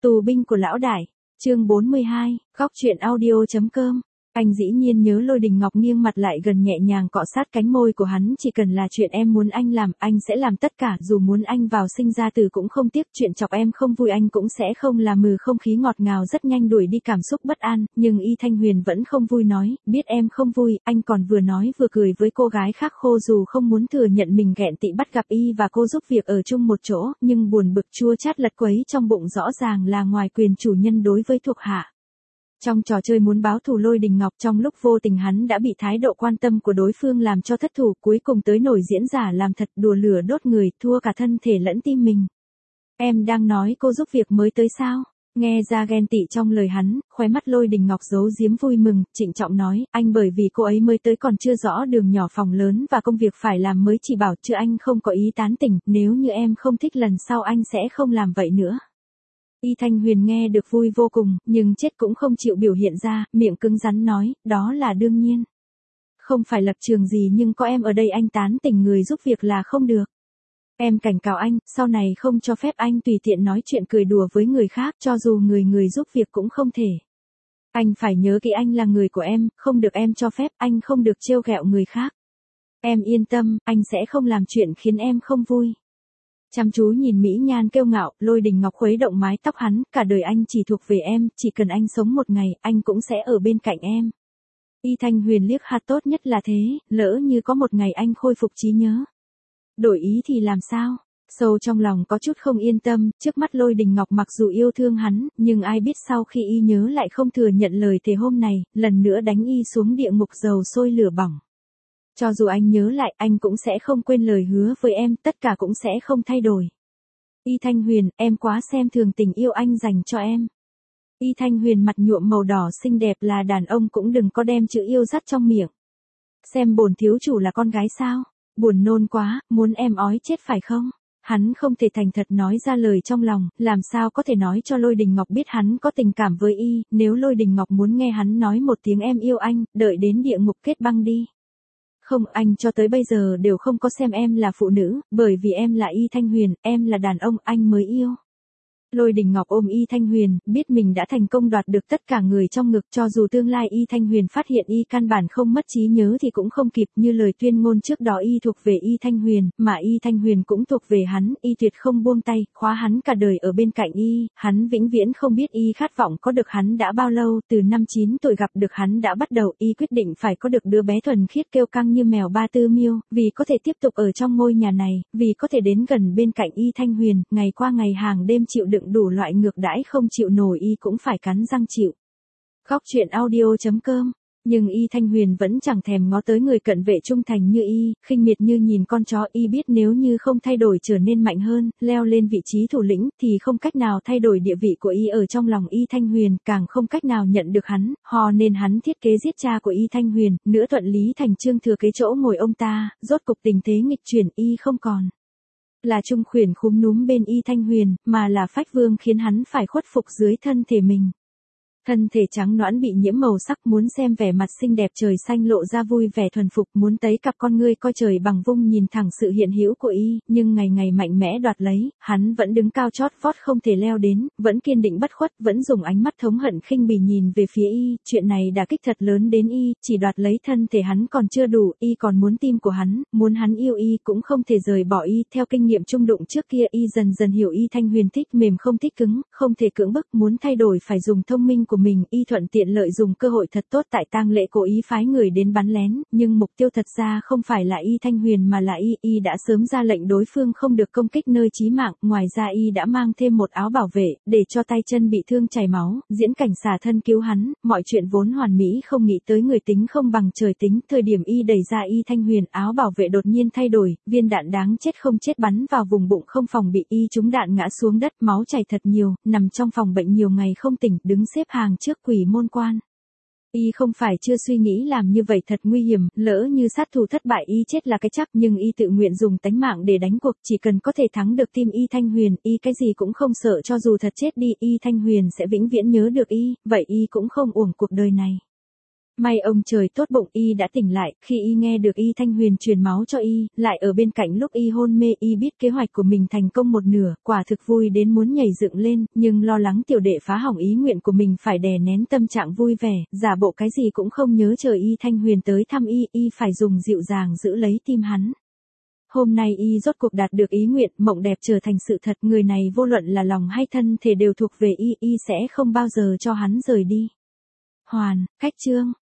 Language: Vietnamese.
Tù binh của lão đại, chương 42, góc truyện audio.com. Anh dĩ nhiên nhớ Lôi Đình Ngọc nghiêng mặt lại gần nhẹ nhàng cọ sát cánh môi của hắn, chỉ cần là chuyện em muốn anh làm, anh sẽ làm tất cả, dù muốn anh vào sinh ra tử cũng không tiếc, chuyện chọc em không vui anh cũng sẽ không làm. Không khí ngọt ngào rất nhanh đuổi đi cảm xúc bất an, nhưng Y Thanh Huyền vẫn không vui nói, biết em không vui, anh còn vừa nói vừa cười với cô gái khác khô, dù không muốn thừa nhận mình ghẹn tị bắt gặp Y và cô giúp việc ở chung một chỗ, nhưng buồn bực chua chát lật quấy trong bụng rõ ràng là ngoài quyền chủ nhân đối với thuộc hạ. Trong trò chơi muốn báo thù Lôi Đình Ngọc, trong lúc vô tình hắn đã bị thái độ quan tâm của đối phương làm cho thất thủ, cuối cùng tới nổi diễn giả làm thật, đùa lửa đốt người, thua cả thân thể lẫn tim mình. Em đang nói cô giúp việc mới tới sao? Nghe ra ghen tị trong lời hắn, khóe mắt Lôi Đình Ngọc giấu giếm vui mừng, trịnh trọng nói, anh bởi vì cô ấy mới tới còn chưa rõ đường nhỏ phòng lớn và công việc phải làm mới chỉ bảo, chứ anh không có ý tán tỉnh, nếu như em không thích lần sau anh sẽ không làm vậy nữa. Y Thanh Huyền nghe được vui vô cùng, nhưng chết cũng không chịu biểu hiện ra, miệng cứng rắn nói, đó là đương nhiên. Không phải lập trường gì nhưng có em ở đây anh tán tỉnh người giúp việc là không được. Em cảnh cáo anh, sau này không cho phép anh tùy tiện nói chuyện cười đùa với người khác, cho dù người giúp việc cũng không thể. Anh phải nhớ kỹ anh là người của em, không được em cho phép, anh không được trêu ghẹo người khác. Em yên tâm, anh sẽ không làm chuyện khiến em không vui. Chăm chú nhìn mỹ nhan kiêu ngạo, Lôi Đình Ngọc khuấy động mái tóc hắn, cả đời anh chỉ thuộc về em, chỉ cần anh sống một ngày, anh cũng sẽ ở bên cạnh em. Y Thanh Huyền liếc hạt tốt nhất là thế, lỡ như có một ngày anh khôi phục trí nhớ. Đổi ý thì làm sao? Sâu trong lòng có chút không yên tâm, trước mắt Lôi Đình Ngọc mặc dù yêu thương hắn, nhưng ai biết sau khi Y nhớ lại không thừa nhận lời thề hôm này, lần nữa đánh Y xuống địa ngục dầu sôi lửa bỏng. Cho dù anh nhớ lại, anh cũng sẽ không quên lời hứa với em, tất cả cũng sẽ không thay đổi. Y Thanh Huyền, em quá xem thường tình yêu anh dành cho em. Y Thanh Huyền mặt nhuộm màu đỏ xinh đẹp, là đàn ông cũng đừng có đem chữ yêu dắt trong miệng. Xem bổn thiếu chủ là con gái sao? Buồn nôn quá, muốn em ói chết phải không? Hắn không thể thành thật nói ra lời trong lòng, làm sao có thể nói cho Lôi Đình Ngọc biết hắn có tình cảm với Y, nếu Lôi Đình Ngọc muốn nghe hắn nói một tiếng em yêu anh, đợi đến địa ngục kết băng đi. Không, anh cho tới bây giờ đều không có xem em là phụ nữ, bởi vì em là Y Thanh Huyền, em là đàn ông, anh mới yêu. Lôi Đình Ngọc ôm Y Thanh Huyền, biết mình đã thành công đoạt được tất cả người trong ngực, cho dù tương lai Y Thanh Huyền phát hiện Y căn bản không mất trí nhớ thì cũng không kịp, như lời tuyên ngôn trước đó Y thuộc về Y Thanh Huyền, mà Y Thanh Huyền cũng thuộc về hắn, Y tuyệt không buông tay, khóa hắn cả đời ở bên cạnh Y, hắn vĩnh viễn không biết Y khát vọng có được hắn đã bao lâu, từ năm 9 tuổi gặp được hắn đã bắt đầu, Y quyết định phải có được đứa bé thuần khiết kêu căng như mèo ba tư miêu, vì có thể tiếp tục ở trong ngôi nhà này, vì có thể đến gần bên cạnh Y Thanh Huyền, ngày qua ngày hàng đêm chịu đựng đủ loại ngược đãi không chịu nổi Y cũng phải cắn răng chịu. Góc truyện audio.com. Nhưng Y Thanh Huyền vẫn chẳng thèm ngó tới người cận vệ trung thành như Y, khinh miệt như nhìn con chó. Y biết nếu như không thay đổi trở nên mạnh hơn, leo lên vị trí thủ lĩnh, thì không cách nào thay đổi địa vị của Y ở trong lòng Y Thanh Huyền, càng không cách nào nhận được hắn, nên hắn thiết kế giết cha của Y Thanh Huyền, nữa thuận lý thành chương thừa kế chỗ ngồi ông ta, rốt cục tình thế nghịch chuyển, Y không còn là trung khuyển khúm núm bên Y Thanh Huyền, mà là phách vương khiến hắn phải khuất phục dưới thân thể mình. Thân thể trắng nõn bị nhiễm màu sắc, muốn xem vẻ mặt xinh đẹp trời xanh lộ ra vui vẻ thuần phục, muốn thấy cặp con ngươi coi trời bằng vung nhìn thẳng sự hiện hữu của Y, nhưng ngày ngày mạnh mẽ đoạt lấy, hắn vẫn đứng cao chót vót không thể leo đến, vẫn kiên định bất khuất, vẫn dùng ánh mắt thống hận khinh bỉ nhìn về phía Y, chuyện này đả kích thật lớn đến Y, chỉ đoạt lấy thân thể hắn còn chưa đủ, Y còn muốn tim của hắn, muốn hắn yêu Y cũng không thể rời bỏ Y, theo kinh nghiệm chung đụng trước kia Y dần dần hiểu Y Thanh Huyền thích mềm không thích cứng, không thể cưỡng bức, muốn thay đổi phải dùng thông minh của mình. Y thuận tiện lợi dụng cơ hội thật tốt tại tang lễ cố ý phái người đến bắn lén, nhưng mục tiêu thật ra không phải là Y Thanh Huyền mà là Y đã sớm ra lệnh đối phương không được công kích nơi chí mạng, ngoài ra Y đã mang thêm một áo bảo vệ, để cho tay chân bị thương chảy máu, diễn cảnh xả thân cứu hắn, mọi chuyện vốn hoàn mỹ không nghĩ tới người tính không bằng trời tính, thời điểm Y đẩy ra Y Thanh Huyền, áo bảo vệ đột nhiên thay đổi, viên đạn đáng chết không chết bắn vào vùng bụng không phòng bị, Y trúng đạn ngã xuống đất, máu chảy thật nhiều, nằm trong phòng bệnh nhiều ngày không tỉnh, đứng xếp hàng trước quỷ môn quan. Y không phải chưa suy nghĩ làm như vậy thật nguy hiểm, lỡ như sát thủ thất bại Y chết là cái chắc, nhưng Y tự nguyện dùng tánh mạng để đánh cuộc, chỉ cần có thể thắng được tim Y Thanh Huyền, Y cái gì cũng không sợ, cho dù thật chết đi, Y Thanh Huyền sẽ vĩnh viễn nhớ được Y, vậy Y cũng không uổng cuộc đời này. May ông trời tốt bụng y đã tỉnh lại, khi y nghe được Y Thanh Huyền truyền máu cho y, lại ở bên cạnh lúc y hôn mê y biết kế hoạch của mình thành công một nửa, quả thực vui đến muốn nhảy dựng lên, nhưng lo lắng tiểu đệ phá hỏng ý nguyện của mình phải đè nén tâm trạng vui vẻ, giả bộ cái gì cũng không nhớ chờ Y Thanh Huyền tới thăm y phải dùng dịu dàng giữ lấy tim hắn. Hôm nay y rốt cuộc đạt được ý nguyện, mộng đẹp trở thành sự thật, người này vô luận là lòng hay thân thể đều thuộc về y sẽ không bao giờ cho hắn rời đi. Hoàn, cách chương.